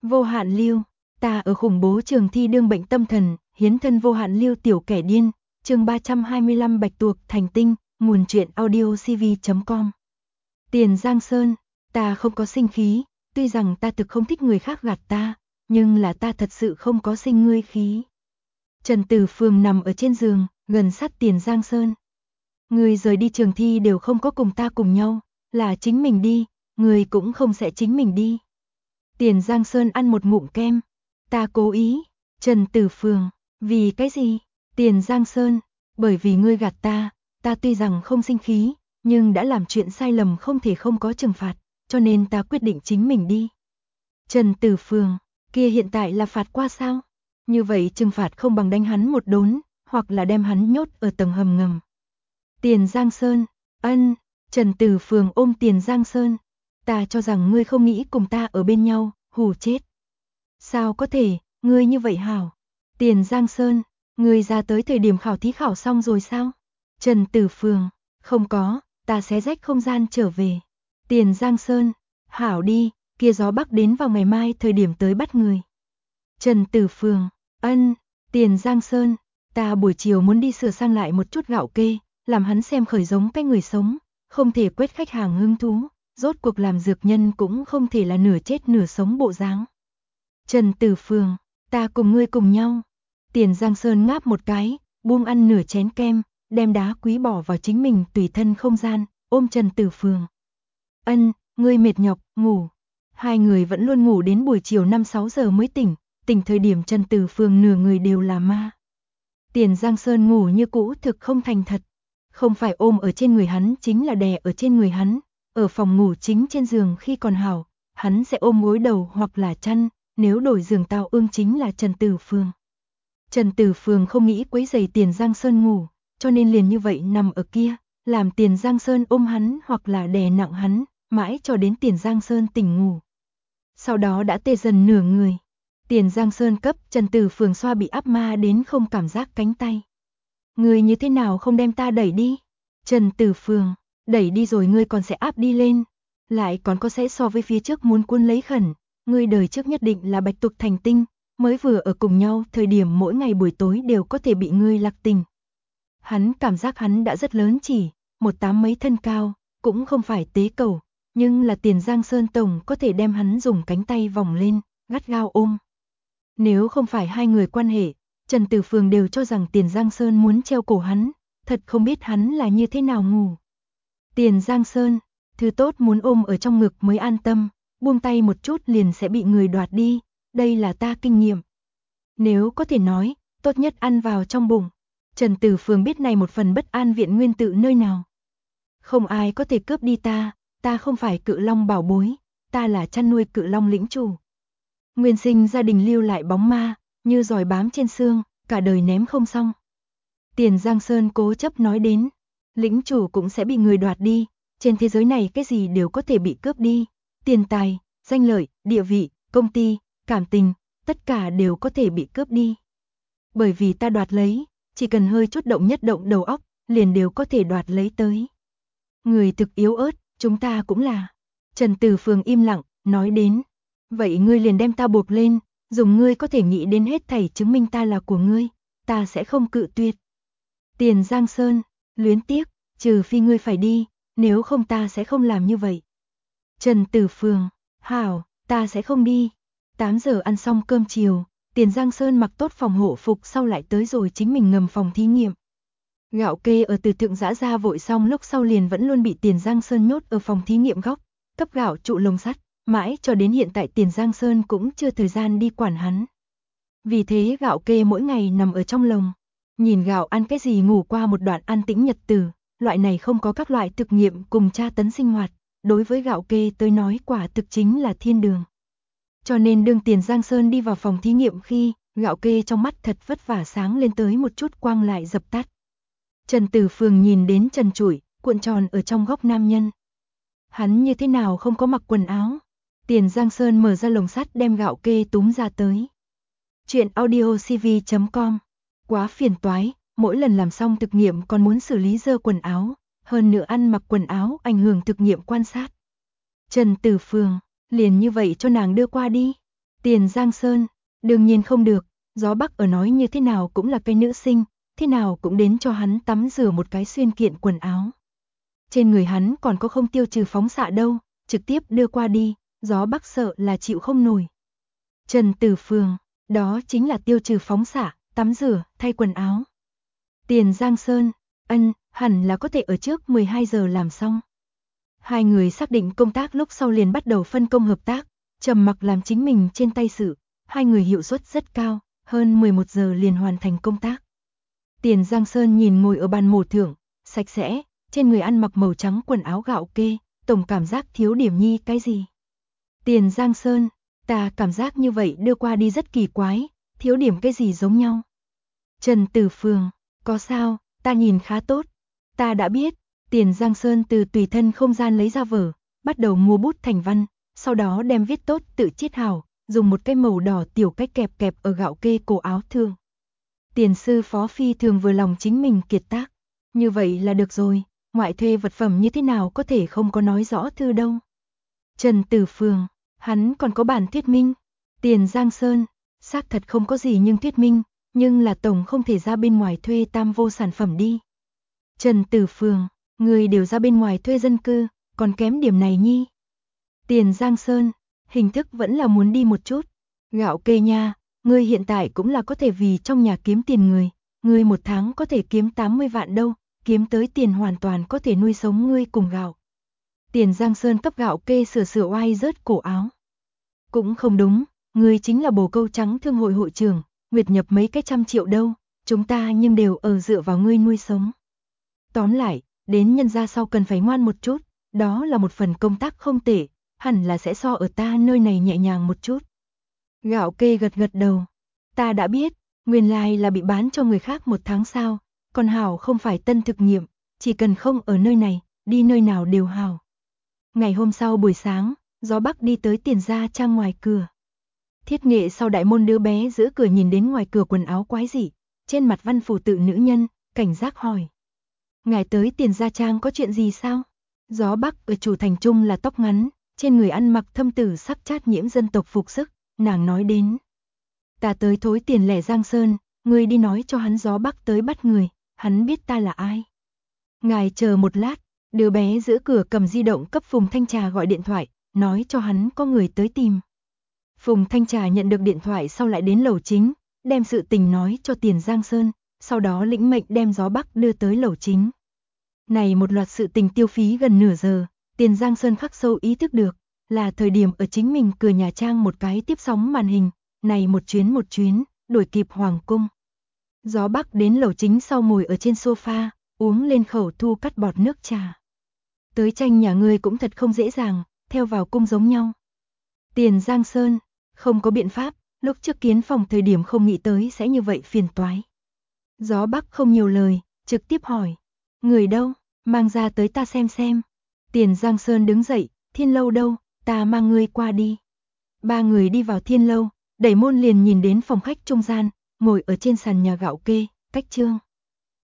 Vô hạn lưu, ta ở khủng bố trường thi đương bệnh tâm thần, hiến thân vô hạn lưu tiểu kẻ điên, chương 325 Bạch tuộc thành tinh, nguồn truyện audio cv.com. Tiền Giang Sơn, ta không có sinh khí, tuy rằng ta thực không thích người khác gạt ta, nhưng là ta thật sự không có sinh ngươi khí. Trần Tử Phường nằm ở trên giường, gần sát Tiền Giang Sơn. Ngươi rời đi trường thi đều không có cùng ta cùng nhau, là chính mình đi, ngươi cũng không sẽ chính mình đi. Tiền Giang Sơn ăn một ngụm kem. Ta cố ý. Trần Tử Phường, vì cái gì? Tiền Giang Sơn, bởi vì ngươi gạt ta tuy rằng không sinh khí, nhưng đã làm chuyện sai lầm không thể không có trừng phạt, cho nên ta quyết định chính mình đi. Trần Tử Phường, kia hiện tại là phạt qua sao? Như vậy trừng phạt không bằng đánh hắn một đốn, hoặc là đem hắn nhốt ở tầng hầm ngầm. Tiền Giang Sơn, ân. Trần Tử Phường ôm Tiền Giang Sơn. Ta cho rằng ngươi không nghĩ cùng ta ở bên nhau, hù chết. Sao có thể, ngươi như vậy hảo. Tiền Giang Sơn, ngươi ra tới thời điểm khảo thí khảo xong rồi sao? Trần Tử Phường, không có, ta xé rách không gian trở về. Tiền Giang Sơn, hảo đi, kia gió bắc đến vào ngày mai thời điểm tới bắt người. Trần Tử Phường, ân. Tiền Giang Sơn, ta buổi chiều muốn đi sửa sang lại một chút gạo kê, làm hắn xem khởi giống cái người sống, không thể quét khách hàng hứng thú, rốt cuộc làm dược nhân cũng không thể là nửa chết nửa sống bộ dáng. Trần Tử Phường, ta cùng ngươi cùng nhau. Tiền Giang Sơn ngáp một cái, buông ăn nửa chén kem, đem đá quý bỏ vào chính mình tùy thân không gian, ôm Trần Tử Phường. Ân, ngươi mệt nhọc, ngủ. Hai người vẫn luôn ngủ đến buổi chiều 5-6 giờ mới tỉnh, tỉnh thời điểm Trần Tử Phường nửa người đều là ma. Tiền Giang Sơn ngủ như cũ thực không thành thật, không phải ôm ở trên người hắn chính là đè ở trên người hắn, ở phòng ngủ chính trên giường khi còn hảo, hắn sẽ ôm gối đầu hoặc là chăn, nếu đổi giường tao ương chính là Trần Tử Phường. Trần Tử Phường không nghĩ quấy rầy Tiền Giang Sơn ngủ, cho nên liền như vậy nằm ở kia, làm Tiền Giang Sơn ôm hắn hoặc là đè nặng hắn, mãi cho đến Tiền Giang Sơn tỉnh ngủ. Sau đó đã tê dần nửa người. Tiền Giang Sơn cấp Trần Tử Phường xoa bị áp ma đến không cảm giác cánh tay. Ngươi như thế nào không đem ta đẩy đi? Trần Tử Phường, đẩy đi rồi ngươi còn sẽ áp đi lên, lại còn có sẽ so với phía trước muốn cuốn lấy khẩn, ngươi đời trước nhất định là bạch tuộc thành tinh, mới vừa ở cùng nhau thời điểm mỗi ngày buổi tối đều có thể bị ngươi lạc tình. Hắn cảm giác hắn đã rất lớn chỉ, 1m8 mấy thân cao, cũng không phải tế cầu, nhưng là Tiền Giang Sơn tổng có thể đem hắn dùng cánh tay vòng lên, gắt gao ôm. Nếu không phải hai người quan hệ, Trần Tử Phường đều cho rằng Tiền Giang Sơn muốn treo cổ hắn, thật không biết hắn là như thế nào ngủ. Tiền Giang Sơn, thứ tốt muốn ôm ở trong ngực mới an tâm, buông tay một chút liền sẽ bị người đoạt đi, đây là ta kinh nghiệm. Nếu có thể nói, tốt nhất ăn vào trong bụng. Trần Tử Phường biết này một phần bất an viện nguyên tự nơi nào. Không ai có thể cướp đi ta không phải cự long bảo bối, ta là chăn nuôi cự long lĩnh chủ. Nguyên sinh gia đình lưu lại bóng ma, như giòi bám trên xương, cả đời ném không xong. Tiền Giang Sơn cố chấp nói đến, lĩnh chủ cũng sẽ bị người đoạt đi, trên thế giới này cái gì đều có thể bị cướp đi, tiền tài, danh lợi, địa vị, công ty, cảm tình, tất cả đều có thể bị cướp đi. Bởi vì ta đoạt lấy, chỉ cần hơi chút động nhất động đầu óc, liền đều có thể đoạt lấy tới. Người thực yếu ớt, chúng ta cũng là. Trần Tử Phường im lặng, nói đến, vậy ngươi liền đem ta buộc lên, dùng ngươi có thể nghĩ đến hết thảy chứng minh ta là của ngươi, ta sẽ không cự tuyệt. Tiền Giang Sơn, luyến tiếc, trừ phi ngươi phải đi, nếu không ta sẽ không làm như vậy. Trần Tử Phường, hảo, ta sẽ không đi. 8 giờ ăn xong cơm chiều, Tiền Giang Sơn mặc tốt phòng hộ phục sau lại tới rồi chính mình ngầm phòng thí nghiệm. Gạo kê ở từ thượng giã ra vội xong lúc sau liền vẫn luôn bị Tiền Giang Sơn nhốt ở phòng thí nghiệm góc, cấp gạo trụ lồng sắt, mãi cho đến hiện tại Tiền Giang Sơn cũng chưa thời gian đi quản hắn. Vì thế gạo kê mỗi ngày nằm ở trong lồng, nhìn gạo ăn cái gì ngủ qua một đoạn an tĩnh nhật tử, loại này không có các loại thực nghiệm cùng tra tấn sinh hoạt, đối với gạo kê tới nói quả thực chính là thiên đường. Cho nên đương Tiền Giang Sơn đi vào phòng thí nghiệm khi, gạo kê trong mắt thật vất vả sáng lên tới một chút quang lại dập tắt. Trần Tử Phường nhìn đến trần trụi, cuộn tròn ở trong góc nam nhân. Hắn như thế nào không có mặc quần áo? Tiền Giang Sơn mở ra lồng sắt đem gạo kê túm ra tới. Chuyện audio cv.com. Quá phiền toái, mỗi lần làm xong thực nghiệm còn muốn xử lý dơ quần áo, hơn nữa ăn mặc quần áo ảnh hưởng thực nghiệm quan sát. Trần Tử Phường, liền như vậy cho nàng đưa qua đi. Tiền Giang Sơn, đương nhiên không được, Gió Bắc ở nói như thế nào cũng là cái nữ sinh, thế nào cũng đến cho hắn tắm rửa một cái xuyên kiện quần áo. Trên người hắn còn có không tiêu trừ phóng xạ đâu, trực tiếp đưa qua đi, Gió Bắc sợ là chịu không nổi. Trần Tử Phường, đó chính là tiêu trừ phóng xạ, tắm rửa, thay quần áo. Tiền Giang Sơn, hẳn là có thể ở trước 12 giờ làm xong. Hai người xác định công tác lúc sau liền bắt đầu phân công hợp tác, Trầm Mặc làm chính mình trên tay sự, hai người hiệu suất rất cao, hơn 11 giờ liền hoàn thành công tác. Tiền Giang Sơn nhìn ngồi ở bàn mổ thưởng, sạch sẽ, trên người ăn mặc màu trắng quần áo gạo kê, tổng cảm giác thiếu điểm nhi cái gì. Tiền Giang Sơn, ta cảm giác như vậy đưa qua đi rất kỳ quái, thiếu điểm cái gì giống nhau. Trần Tử Phường, có sao, ta nhìn khá tốt. Ta đã biết, Tiền Giang Sơn từ tùy thân không gian lấy ra vở, bắt đầu mua bút thành văn, sau đó đem viết tốt tự chiết hào, dùng một cái màu đỏ tiểu cách kẹp kẹp ở gạo kê cổ áo thương. Tiền sư phó phi thường vừa lòng chính mình kiệt tác. Như vậy là được rồi, ngoại thuê vật phẩm như thế nào có thể không có nói rõ thư đâu. Trần Tử Phường, hắn còn có bản thuyết minh. Tiền Giang Sơn, xác thật không có gì nhưng thuyết minh, nhưng là tổng không thể ra bên ngoài thuê tam vô sản phẩm đi. Trần Tử Phường, người đều ra bên ngoài thuê dân cư, còn kém điểm này nhi. Tiền Giang Sơn, hình thức vẫn là muốn đi một chút. Gạo kê nha, ngươi hiện tại cũng là có thể vì trong nhà kiếm tiền người, ngươi một tháng có thể kiếm 80 vạn đâu, kiếm tới tiền hoàn toàn có thể nuôi sống ngươi cùng gạo. Tiền Giang Sơn cấp gạo kê sửa oai rớt cổ áo. Cũng không đúng, ngươi chính là bồ câu trắng thương hội hội trưởng, nguyệt nhập mấy cái trăm triệu đâu, chúng ta nhưng đều ở dựa vào ngươi nuôi sống. Tóm lại, đến nhân gia sau cần phải ngoan một chút, đó là một phần công tác không tệ, hẳn là sẽ so ở ta nơi này nhẹ nhàng một chút. Gạo kê gật gật đầu, ta đã biết, nguyên lai là bị bán cho người khác một tháng sau, còn hảo không phải tân thực nghiệm, chỉ cần không ở nơi này, đi nơi nào đều hảo. Ngày hôm sau buổi sáng, Gió Bắc đi tới Tiền gia trang ngoài cửa. Thiết Nghệ sau đại môn đứa bé giữa cửa nhìn đến ngoài cửa quần áo quái dị, trên mặt văn phủ tự nữ nhân, cảnh giác hỏi. Ngài tới Tiền gia trang có chuyện gì sao? Gió Bắc ở chủ thành trung là tóc ngắn, trên người ăn mặc thâm tử sắc chát nhiễm dân tộc phục sức, nàng nói đến. Ta tới thối tiền lẻ Giang Sơn, ngươi đi nói cho hắn Gió Bắc tới bắt người, hắn biết ta là ai. Ngài chờ một lát, đứa bé giữa cửa cầm di động cấp Phùng Thanh Trà gọi điện thoại, nói cho hắn có người tới tìm. Phùng Thanh Trà nhận được điện thoại sau lại đến lầu chính, đem sự tình nói cho Tiền Giang Sơn, sau đó lĩnh mệnh đem Gió Bắc đưa tới lầu chính. Này một loạt sự tình tiêu phí gần nửa giờ, Tiền Giang Sơn khắc sâu ý thức được, là thời điểm ở chính mình cửa nhà trang một cái tiếp sóng màn hình, này một chuyến, đuổi kịp Hoàng cung. Gió Bắc đến lầu chính sau ngồi ở trên sofa, uống lên khẩu thu cắt bọt nước trà. Tới tranh nhà ngươi cũng thật không dễ dàng, theo vào cung giống nhau. Tiền Giang Sơn, không có biện pháp, lúc trước kiến phòng thời điểm không nghĩ tới sẽ như vậy phiền toái. Gió Bắc không nhiều lời, trực tiếp hỏi, người đâu, mang ra tới ta xem. Tiền Giang Sơn đứng dậy, Thiên Lâu đâu, ta mang ngươi qua đi. Ba người đi vào Thiên Lâu, đẩy môn liền nhìn đến phòng khách trung gian, ngồi ở trên sàn nhà gạo kê, cách trương.